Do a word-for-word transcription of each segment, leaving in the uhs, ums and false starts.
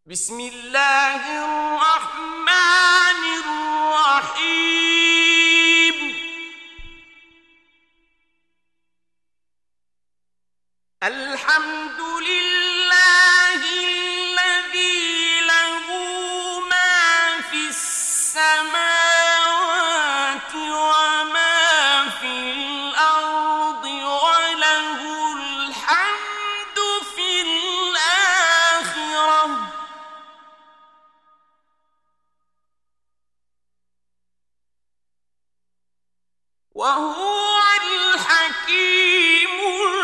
بسم الله الرحمن الرحيم. الحمد لله الذي له ما في السماوات وما في الأرض وله الحمد في الآخرة وهو الحكيم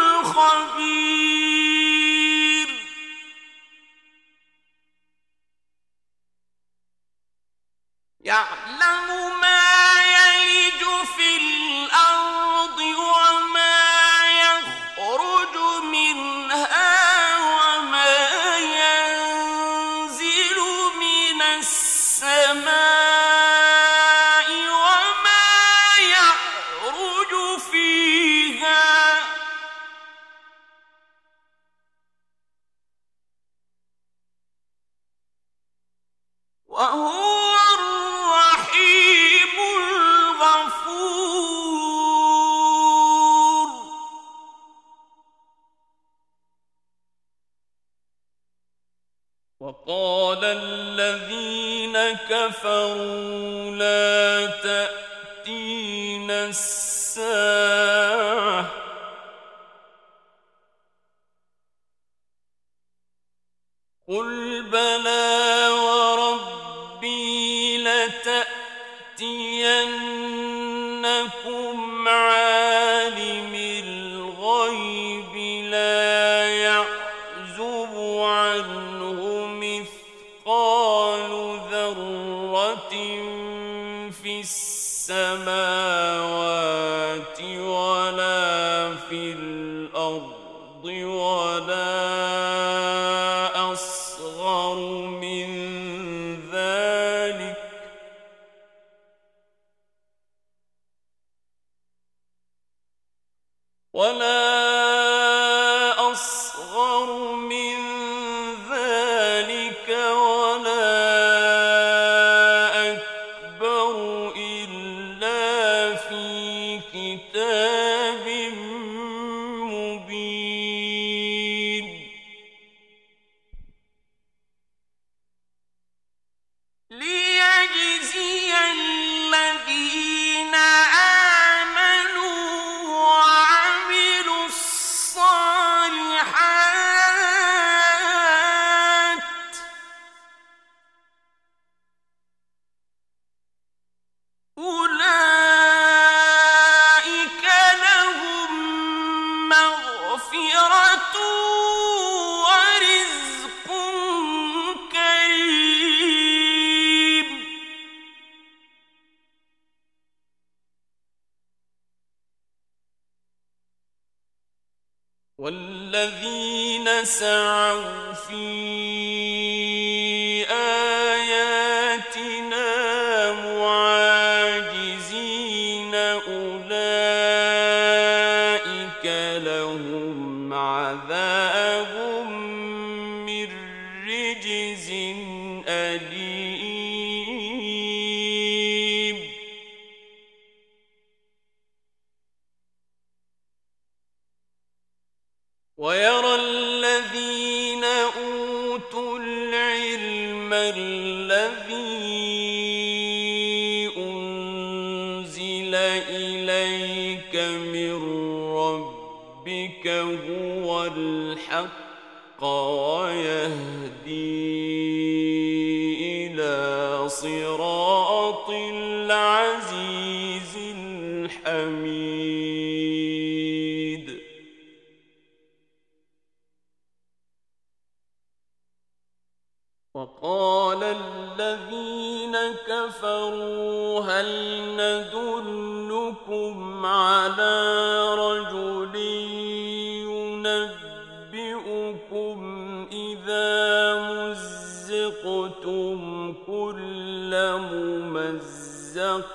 الخبير. يعلم ما يلج في الأرض وما يخرج منها وما ينزل من السماء وما يعرج فيها وهو الرحيم الغفور. وقال الذين كفروا لا تأتينا الساعة قل بلى وربي لتأتينكم عالم الغيب لا يعزب عنه مثقال ذرة في السماوات ولا في الأرض ولا أصغر من ذلك ولا أصغر من ذلك ولا أكبر إلا في كتاب مبين. ليجزي الذين آمنوا وعملوا الصالحات أولئك لهم مغفرة ورزق كريم. والذين سعوا في آياتنا معاجزين أولئك لهم عذاب من رجز أليم. ويرى الذين أوتوا العلم الذي أنزل إليك من ربك هو الحق ويهدي إلى صراط العزيز الحميد. وقال الذين كفروا هل ندلكم على رجل ينبئكم إذا مزقتم كل ممزق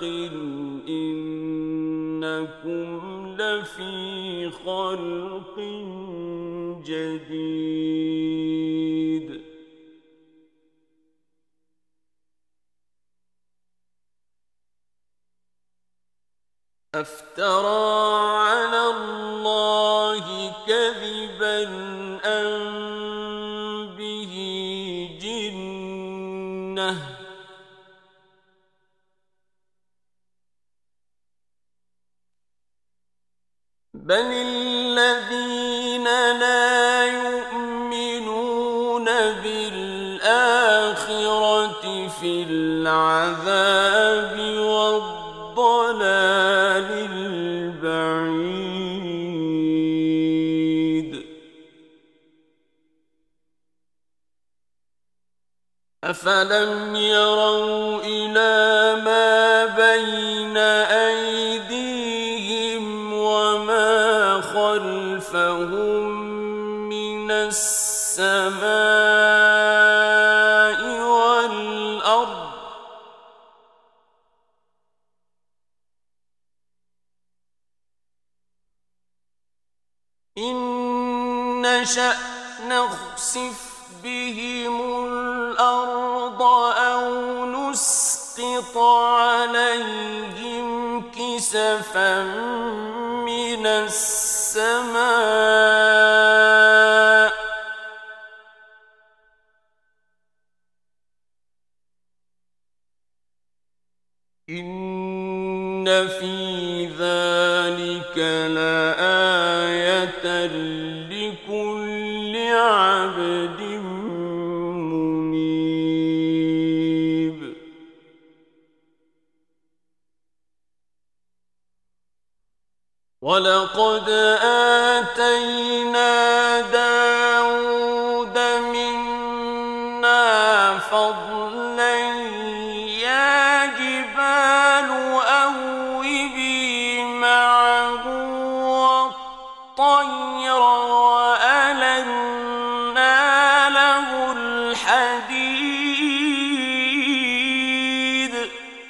إنكم لفي خلق جديد. أفترى على الله كذبا أم به جنة بل الذين لا يؤمنون بالآخرة في العذاب والضلال البعيد أفلم يروا إلى ما بين أيديهم وما خلفهم من السماء والأرض إن نشأ نخسف بهم الأرض أو نسقط عليهم كسفا من السماء إن في ذلك لآية لكل عبد منيب ولقد آتينا داود منا فضلا يا جبال أوبي معه والطير وألنا له الحديد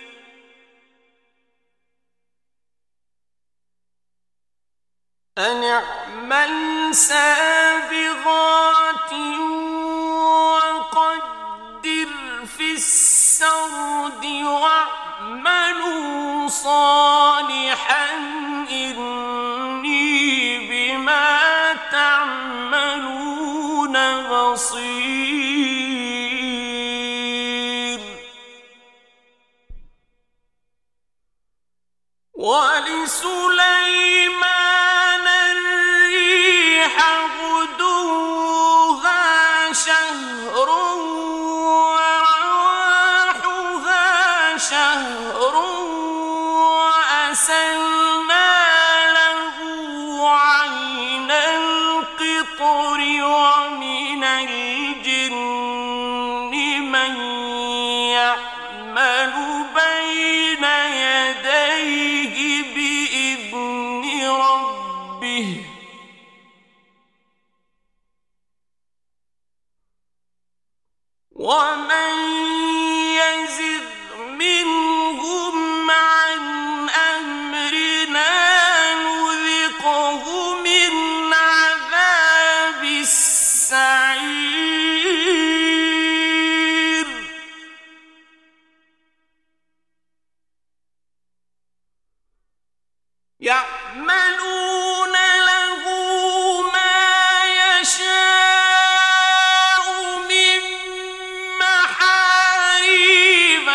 أن اعمل سابغات وقدر في السرد واعملوا صالحا إني بما تعملون بصير ولسليمان الريح غدوها شهر ورواحها شهر وأسلنا له عين القطر ومن الجن من يعمل بين يديه بإذن ربه ومن يزغ منهم عن أمرنا نذقه من عذاب السعير يعملون له ما يشاء من محاريب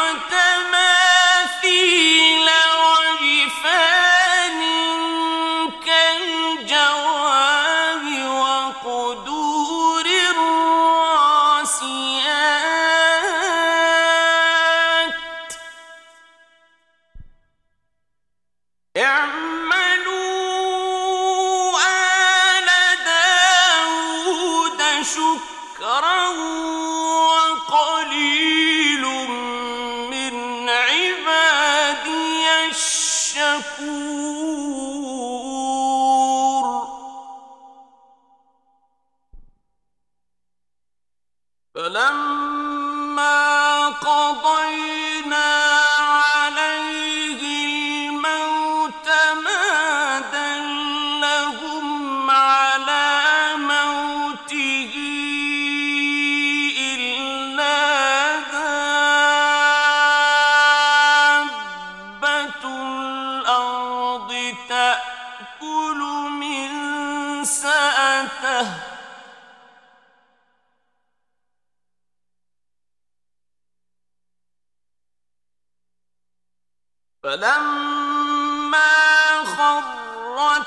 وتماثيل وجفان كالجواب وقدور الراسيات اعملوا آل داود شكرا وقليل من عبادي الشكور فلما قضينا عليه الموت ما دلهم على موته إلا دابة الأرض فلما خر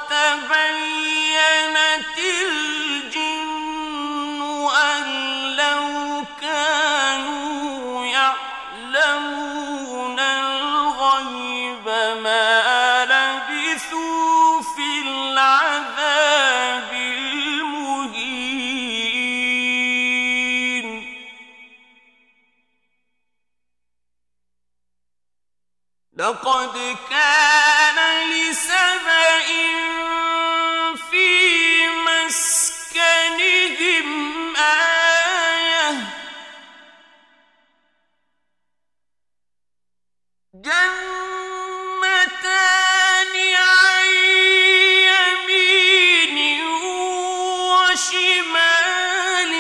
تبينت الجن أن لو كانوا يعلمون الغيب ما لبثوا في العذاب المهين. لقد كان لسبإ في مسكنهم آية جنتان عن يمين وشمال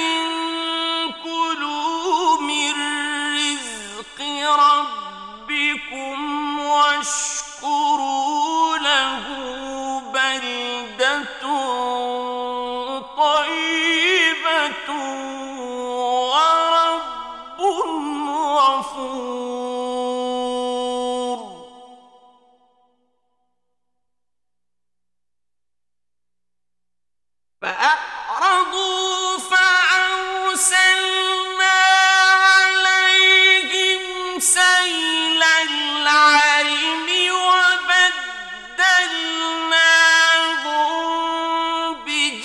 كلوا من رزق ربكم واشكروا له بلدة طيبة ورب غفور. فأعرضوا فأرسلنا عليهم سيل العرم وبدلناهم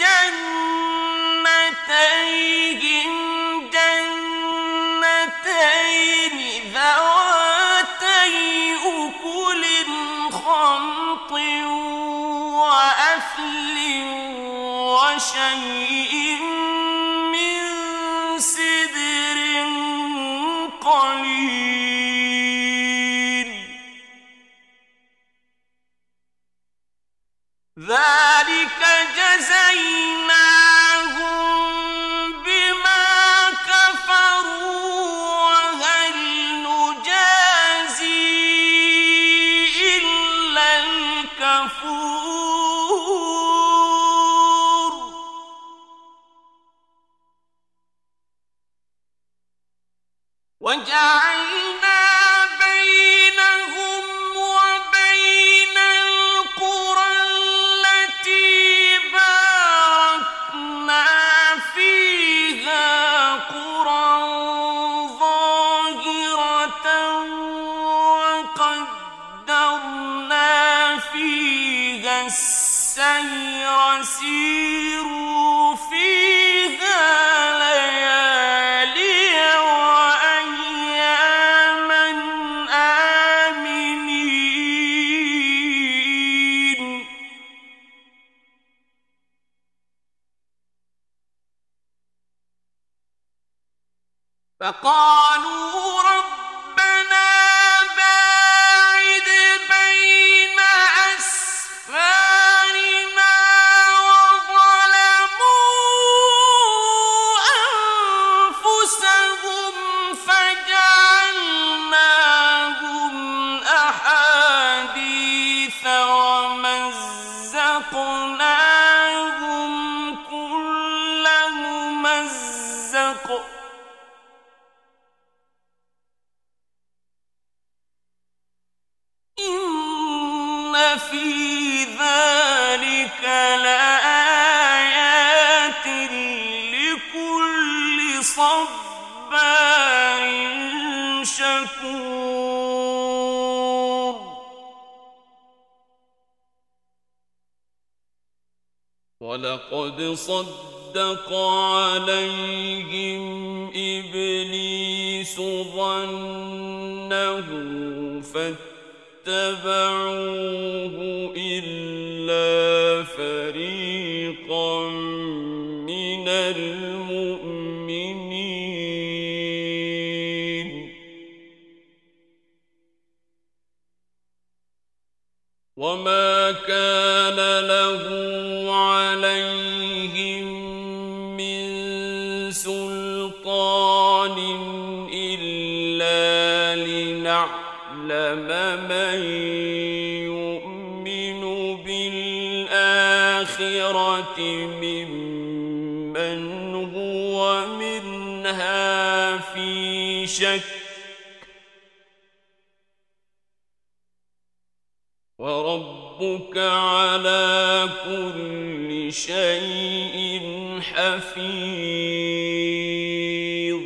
بجنتيهم جنتين ذواتي أكل خمط وأثل وشيء من سدر قليل. ذلك جزيناهم بما كفروا وهل نجازي إلا الكفور. وجعلنا بينهم وبين القرى التي باركنا فيها قرى ظاهرة وقدرنا فيها السير سيروا فيها ليالي وأياما آمنين. فقالوا ربنا باعد بين أسفارنا وظلموا أنفسهم فجعلناهم أحاديث ومزقناهم كل ممزق إن في ذلك لآيات لكل صبار شكور. ولقد صدق عليهم إبليس ظنه فاتبعوه إلا فريقا من المؤمنين. وما كان له عليهم من سلطان إلا لنعلم من يؤمن بالآخرة ممن هو منها في شك وربك على كل شيء حفيظ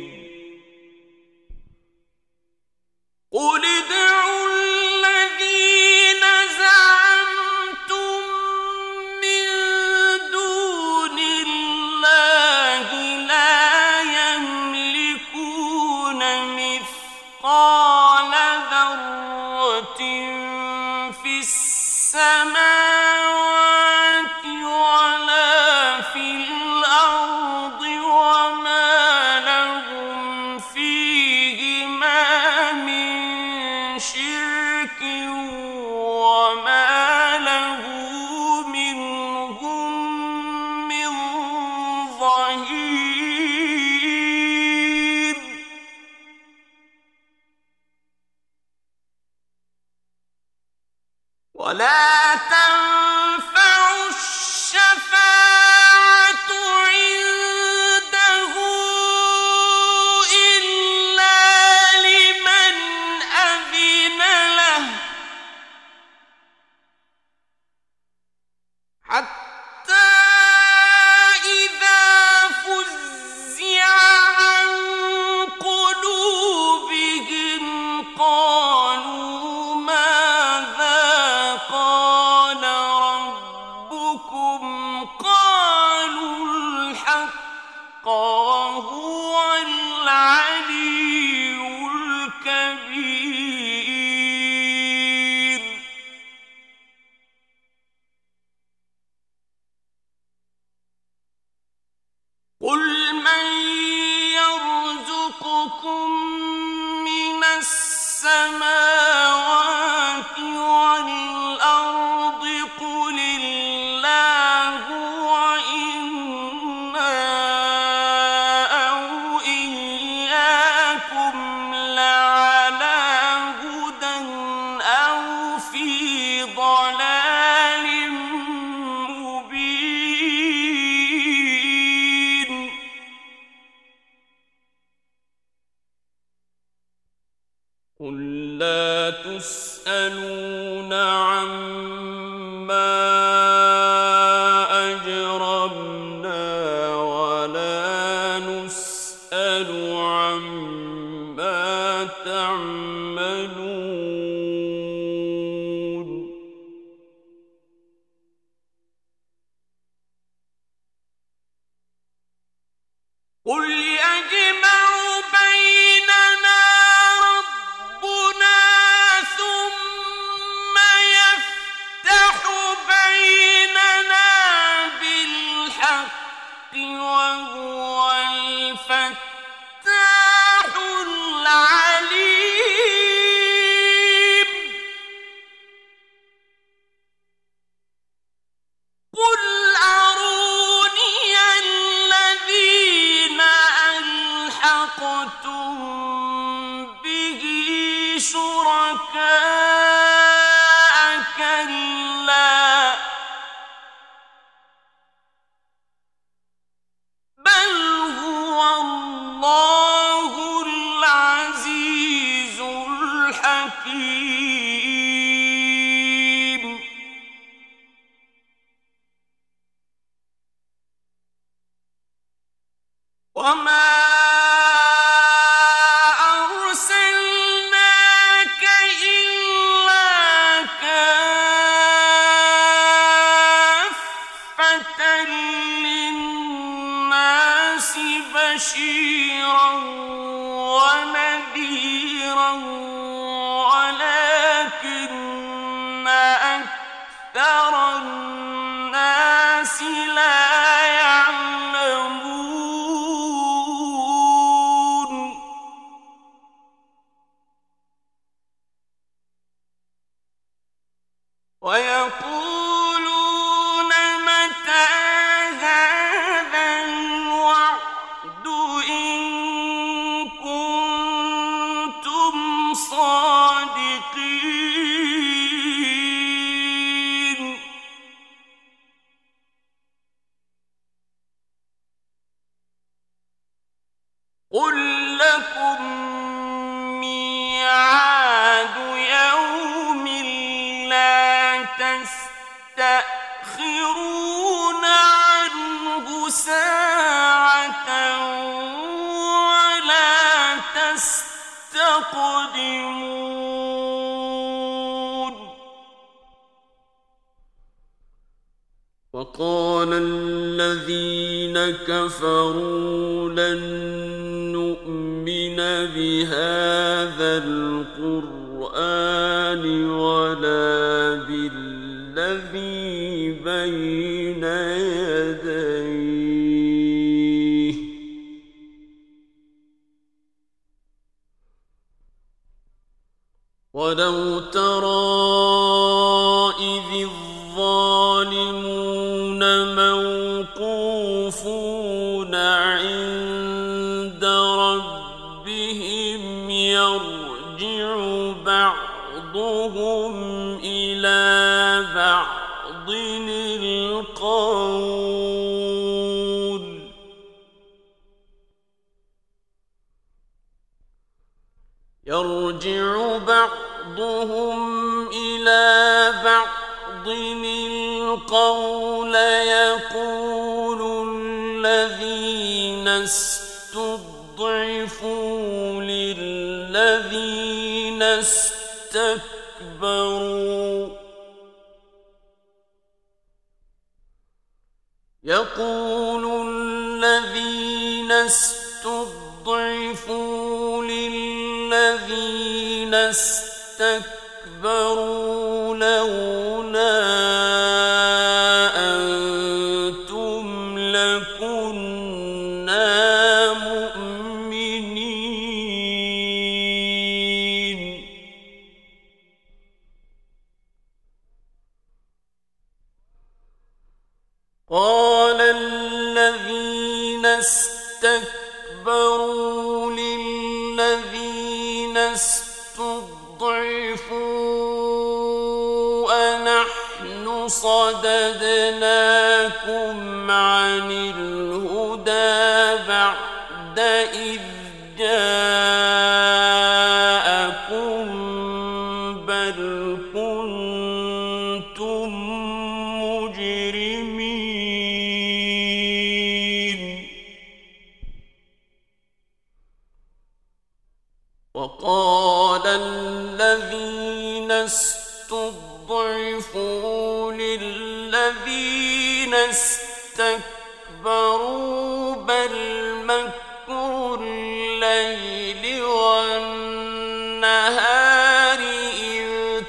قل ادعوا الذين زعمتم من دون الله لا يملكون مثقال ذرة في السماوات ولا في الأرض وما لهم فيهما من شرك وما له منهم من ظهير ولا تنفع الشفاعة عنده إلا لمن أذن له حتى إذا فزع عن قلوبهم قالوا ماذا قال ربكم قالوا الحق وهو العلي الكبير قل من يرزقكم من السماوات والأرض قل الله وإنا أو إياكم لعلى هدى أو في ضلال مبين قل لا تسألون عما أجرمنا ولا نسأل عما تعملون قل يجمع بيننا ربنا ثم يفتح بيننا بالحق وهو الفتاح العليم قل أروني الذين ألحقتم به شركاء كلا بل هو الله العزيز الحكيم وما أرسلناك إلا كافة للناس بشيرا ونذيرا ولكن أكثر الناس لا يعلمون ويقولون متى هذا الوعد إن كنتم صادقين قل لكم ميعاد يوم لا يستقدمون وقال الذين كفروا لن نؤمن بهذا القرآن ولا بالذي بين يديه ولو ترى إذ الظالمون موقوفون عند ربهم يرجع بعضهم إلى بعض القول يرجع بعضهم إلى بعض القول يقول الذين استضعفوا للذين استكبروا يقول الذين استضعفوا للذين استكبروا لولا أنتم لكنا مؤمنين قال الذين استكبروا للذين استضعفوا أنحن صددناكم عن الهدى بعد إذ جاءكم بل كنتم مجرمين وقال الذين استضعفوا للذين استكبروا بل مكر الليل والنهار إذ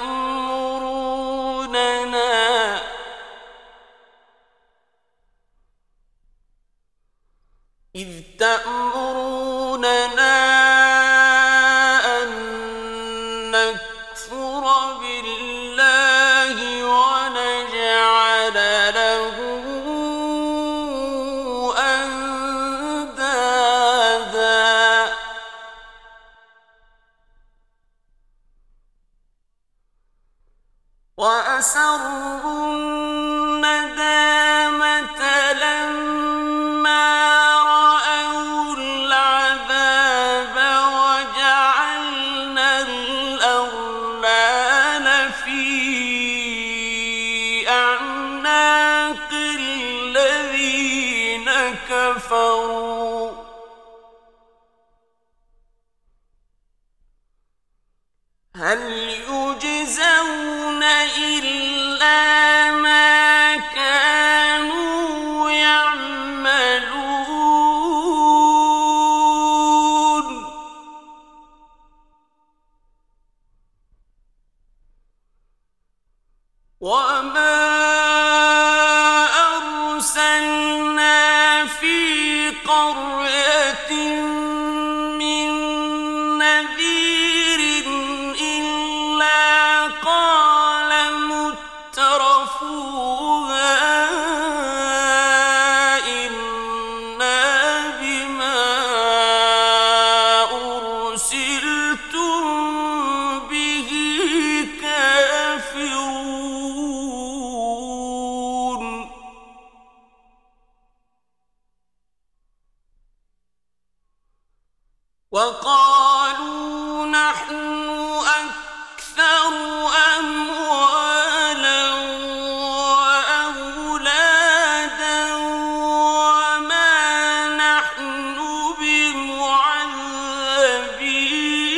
تأمروننا إذ تأمروننا أن نكفر بالله ونجعل له أندادا وأسروا الندامة لما رأوا العذاب وجعلنا الأغلال في أعناق الذين كفروا هل يجزون إلا ما كانوا يعملون وما أرسلنا في قرية من نذير إلا قال مترفوها إنا بما أرسلتم به كافرون وقالوا نحن أكثر أموالا وأولادا وما نحن بمعذبين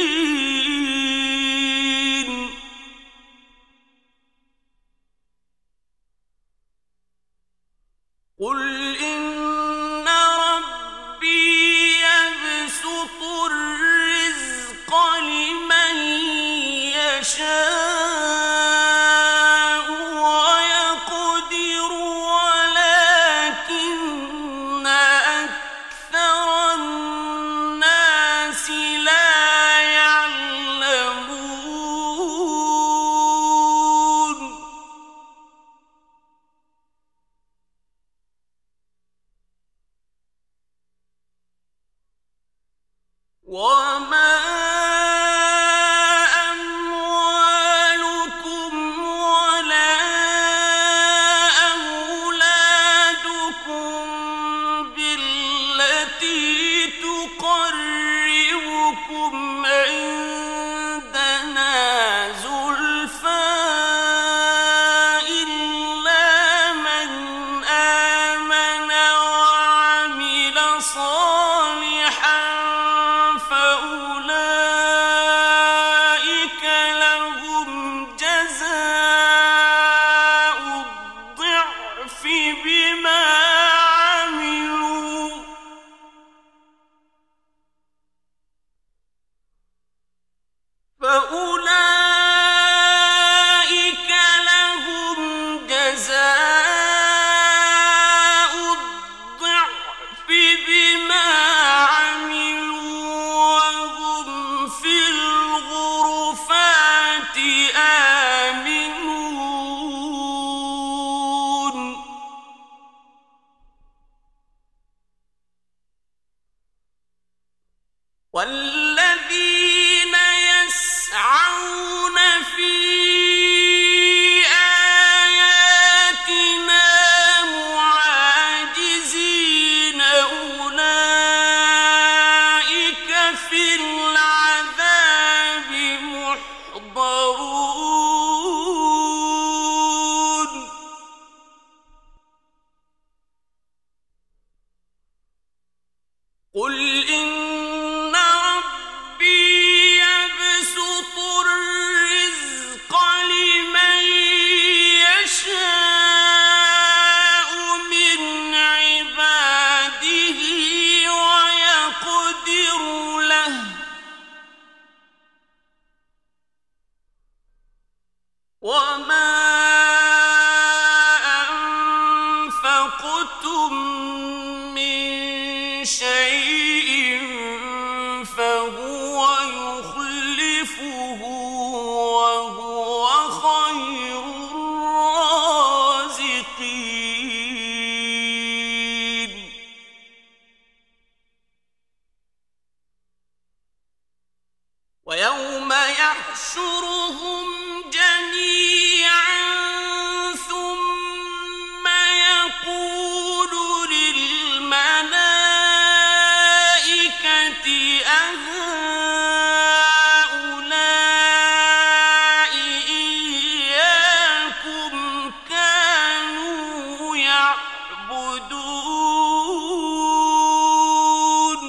وما أموالكم ولا أولادكم بالتي تقربكم عندنا زلفى إلا من آمن وعمل صالحا فأولئك لهم جزاء الضعف بما عملوا فأولئك لهم جزاء الضعف بما عملوا وهم في الغرفات آمنون والذين يسعون في آياتنا معاجزين أولئك في العذاب محضرون قل إن ربي يبسط الرزق لمن يشاء من عباده ويقدر له وما أنفقتم من شيء فهو يخلفه وهو خير الرازقين ويوم يحشرهم جميعا ثم يقول للملائكة أهؤلاء إياكم كانوا يعبدون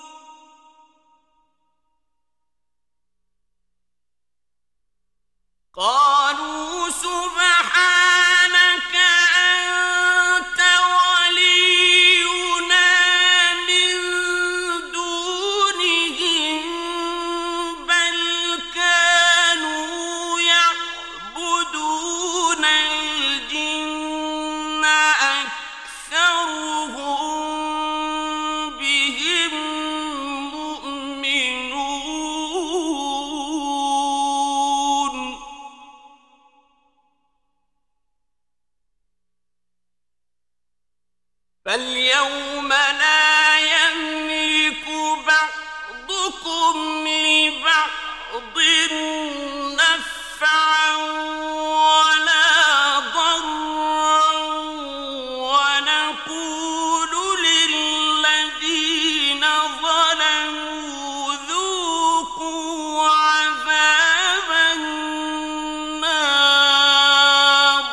قالوا سبحانك أنت ولينا من دونهم بل كانوا يعبدون الجن أكثرهم بهم مؤمنون فاليوم لا يملك بعضكم لبعض نفعا ولا ضرا ونقول للذين ظلموا ذوقوا عذاب النار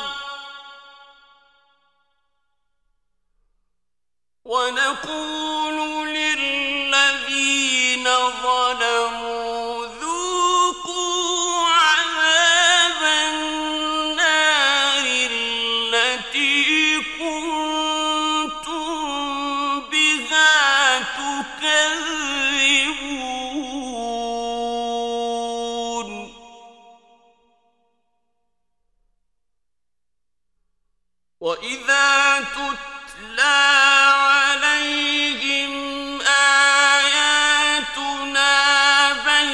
ونقول للذين ظلموا ذوقوا عذاب النار التي كنتم بها تكذبون وإذا تتلى عليهم آياتنا بينات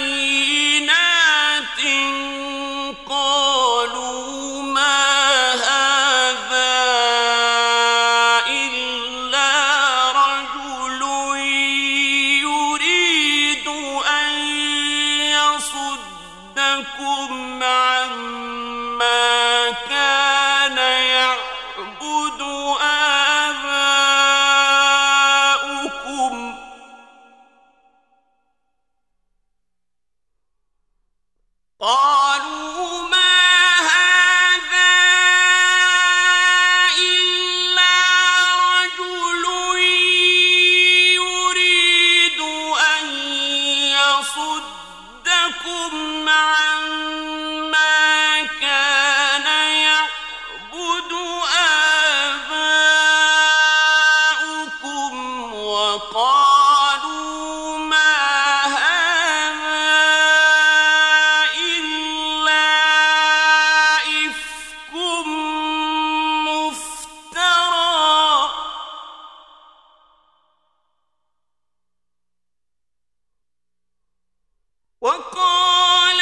عما كان يعبد آباؤكم وقالوا ما هذا إلا إفك مفترى وقال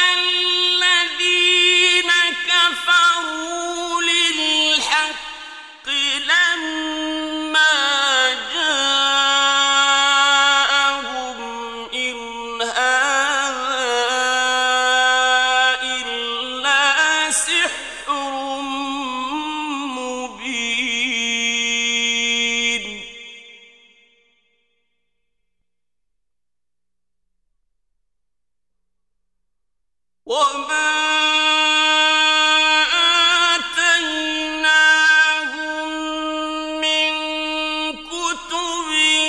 الذين كفروا للحق لما جاءهم إن هذا إلا سحر مبين وما آتيناهم من كتب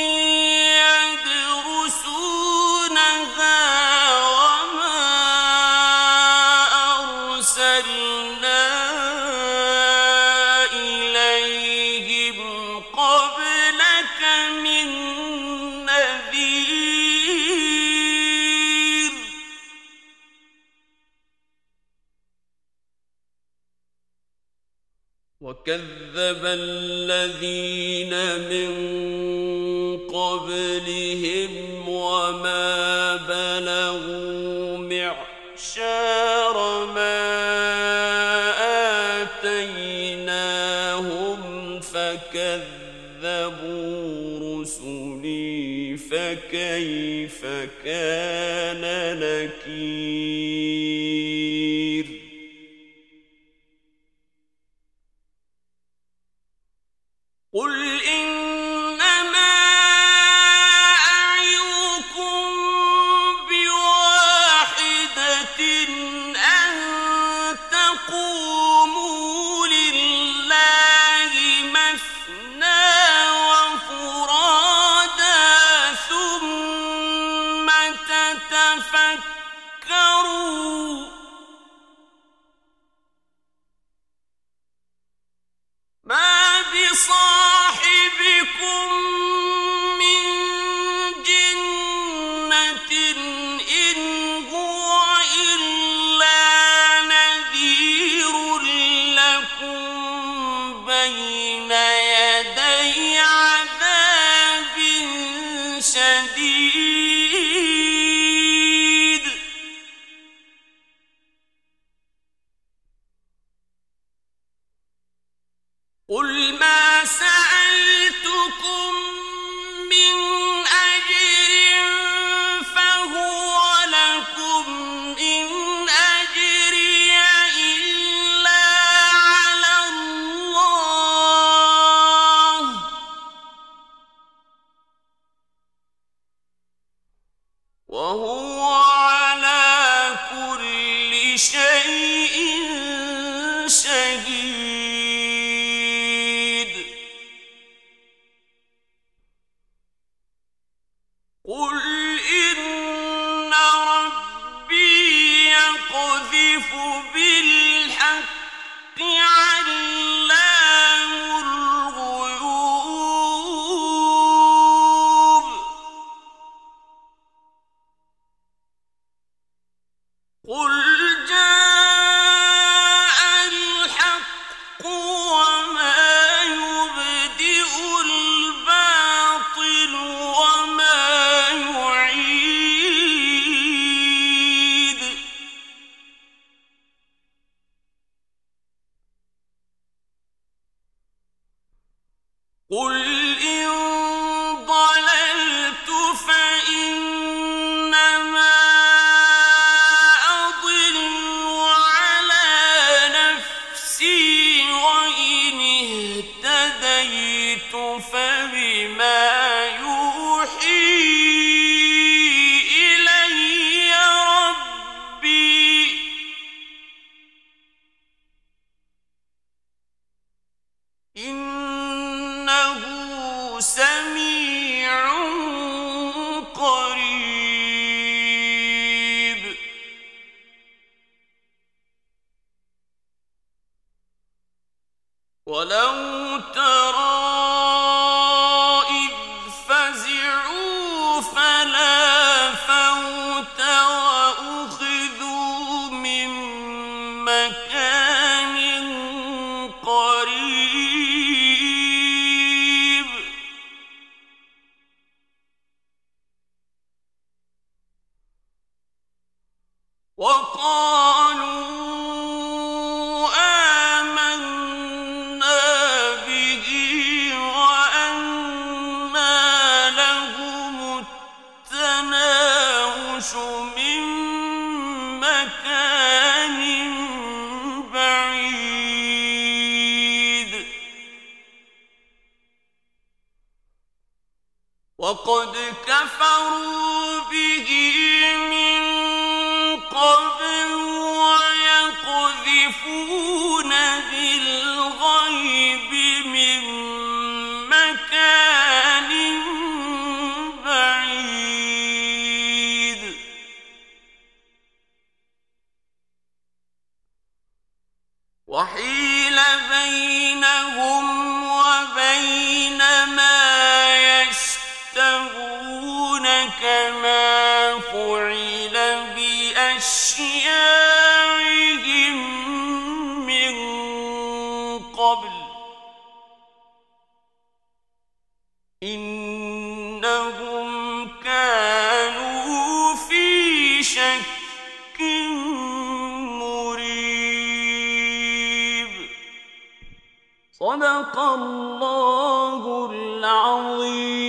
يدرسونها وما أرسلنا إليهم قبلك من نذير وكذب الذين من قبلهم وما بلغوا معشار ما آتيناهم فكذبوا رسلي فكيف كان نكير قل إنما أعظكم بواحدة أن تقوموا لله مثنى وفرادا ثم تتفكروا ما بصاحبكم من جنة إن هو إلا نذير لكم بين يدي عذاب شديد قل ما سألتكم من أجر فهو لكم إن أجري إلا على الله وهو على كل شيء شهيد قل إن ربي يقذف بالحق علام الغيوب قل جاء الحق وما يبدئ الباطل وما يعيد ولو ترى إذ فزعوا فلا فوت وأخذوا من مكان قريب وقالوا من مكان بعيد وقد كفروا به من قبل ويقذفون بالغيب من مكان بعيد وحيل بينهم وبين ما يشتهون كما فعل بأشياعهم من قبل إنهم كانوا في شك مريب. صدق الله العظيم.